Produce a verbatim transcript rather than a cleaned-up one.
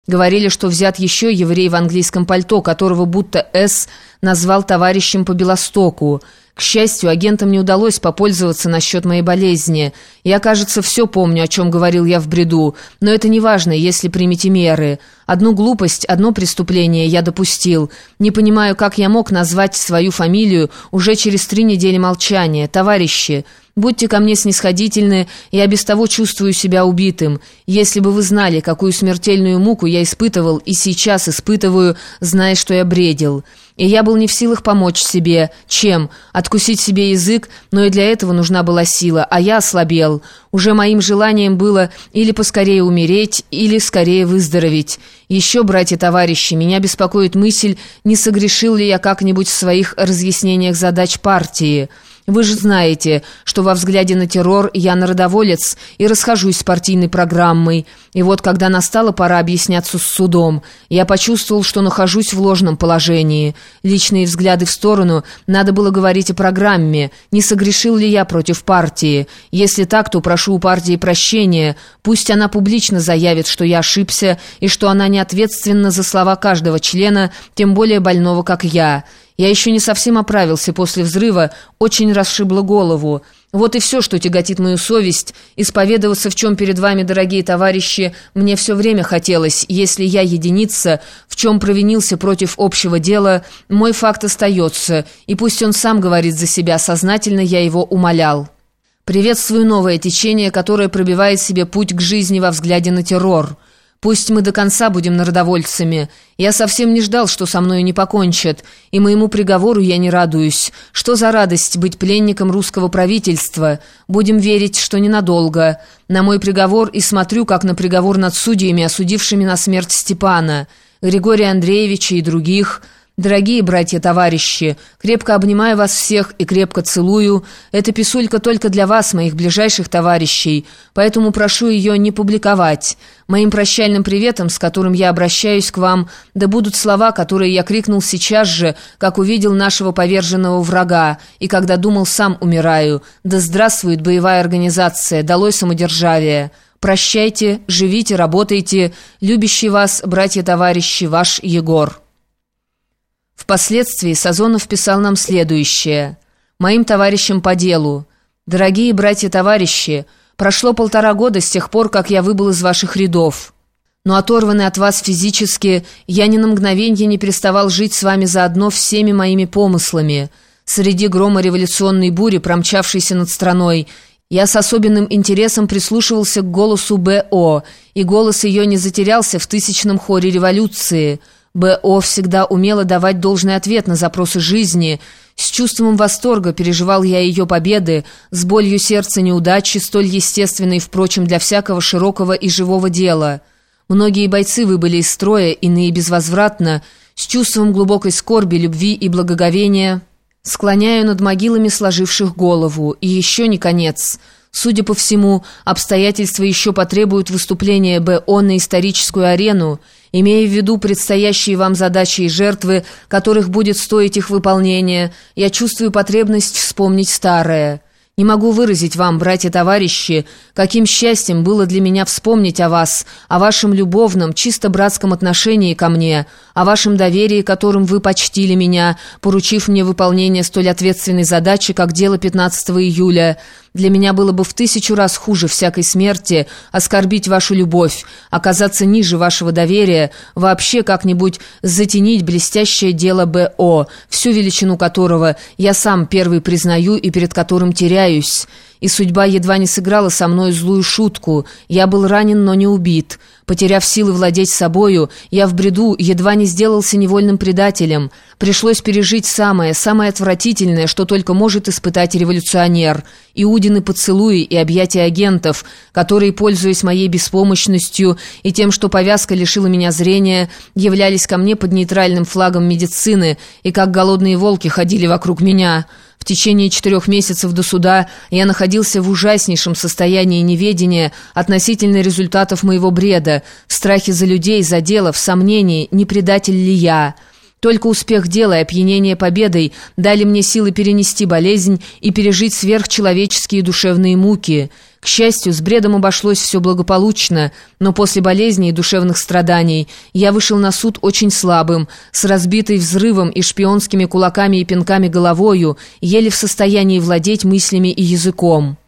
Говорили, что взят еще еврей в английском пальто, которого будто С. назвал товарищем по Белостоку. К счастью, агентам не удалось попользоваться насчет моей болезни. Я, кажется, все помню, о чем говорил я в бреду, но это не важно, если примете меры. Одну глупость, одно преступление я допустил. Не понимаю, как я мог назвать свою фамилию уже через три недели молчания. Товарищи, будьте ко мне снисходительны, я без того чувствую себя убитым. Если бы вы знали, какую смертельную муку я испытывал и сейчас испытываю, зная, что я бредил. И я был не в силах помочь себе. Чем? Откусить себе язык, но и для этого нужна была сила, а я ослабел. Уже моим желанием было или поскорее умереть, или скорее выздороветь. Еще, братья-товарищи, меня беспокоит мысль, не согрешил ли я как-нибудь в своих разъяснениях задач партии. Вы же знаете, что во взгляде на террор я народоволец и расхожусь с партийной программой. И вот, когда настала пора объясняться с судом, я почувствовал, что нахожусь в ложном положении. Личные взгляды в сторону, надо было говорить о программе. Не согрешил ли я против партии? Если так, то прошу у партии прощения. Пусть она публично заявит, что я ошибся и что она не ответственна за слова каждого члена, тем более больного, как я. Я еще не совсем оправился после взрыва, очень расшибло голову. Вот и все, что тяготит мою совесть. Исповедоваться, в чем перед вами, дорогие товарищи, мне все время хотелось. Если я единица, в чем провинился против общего дела, мой факт остается, и пусть он сам говорит за себя, сознательно я его умолял. Приветствую новое течение, которое пробивает себе путь к жизни во взгляде на террор. Пусть мы до конца будем народовольцами. Я совсем не ждал, что со мною не покончат, и моему приговору я не радуюсь. Что за радость быть пленником русского правительства? Будем верить, что ненадолго. На мой приговор и смотрю, как на приговор над судьями, осудившими на смерть Степана, Григория Андреевича и других. Дорогие братья-товарищи, крепко обнимаю вас всех и крепко целую. Эта писулька только для вас, моих ближайших товарищей, поэтому прошу ее не публиковать. Моим прощальным приветом, с которым я обращаюсь к вам, да будут слова, которые я крикнул сейчас же, как увидел нашего поверженного врага, и когда думал, сам умираю. Да здравствует боевая организация, долой самодержавие. Прощайте, живите, работайте. Любящий вас, братья-товарищи, ваш Егор. Впоследствии Сазонов писал нам следующее. «Моим товарищам по делу. Дорогие братья-товарищи, прошло полтора года с тех пор, как я выбыл из ваших рядов. Но оторванный от вас физически, я ни на мгновенье не переставал жить с вами заодно всеми моими помыслами. Среди грома революционной бури, промчавшейся над страной, я с особенным интересом прислушивался к голосу Б О, и голос ее не затерялся в тысячном хоре революции. Б О всегда умела давать должный ответ на запросы жизни. С чувством восторга переживал я ее победы, с болью сердца неудачи, столь естественной, впрочем, для всякого широкого и живого дела. Многие бойцы выбыли из строя, иные безвозвратно, с чувством глубокой скорби, любви и благоговения, склоняю над могилами сложивших голову. И еще не конец. Судя по всему, обстоятельства еще потребуют выступления Б О на историческую арену, имея в виду предстоящие вам задачи и жертвы, которых будет стоить их выполнение, я чувствую потребность вспомнить старое. Не могу выразить вам, братья-товарищи, каким счастьем было для меня вспомнить о вас, о вашем любовном, чисто братском отношении ко мне, о вашем доверии, которым вы почтили меня, поручив мне выполнение столь ответственной задачи, как дело пятнадцатого июля. Для меня было бы в тысячу раз хуже всякой смерти оскорбить вашу любовь, оказаться ниже вашего доверия, вообще как-нибудь затенить блестящее дело Б О, всю величину которого я сам первый признаю и перед которым теряюсь. И судьба едва не сыграла со мной злую шутку. Я был ранен, но не убит. Потеряв силы владеть собою, я в бреду едва не сделался невольным предателем. Пришлось пережить самое, самое отвратительное, что только может испытать революционер. Иудины поцелуи и объятия агентов, которые, пользуясь моей беспомощностью и тем, что повязка лишила меня зрения, являлись ко мне под нейтральным флагом медицины и как голодные волки ходили вокруг меня. В течение четырех месяцев до суда я находился в ужаснейшем состоянии неведения относительно результатов моего бреда, в страхе за людей, за дело, в сомнении, не предатель ли я. Только успех дела и опьянение победой дали мне силы перенести болезнь и пережить сверхчеловеческие душевные муки. К счастью, с бредом обошлось все благополучно, но после болезни и душевных страданий я вышел на суд очень слабым, с разбитой взрывом и шпионскими кулаками и пинками головою, еле в состоянии владеть мыслями и языком.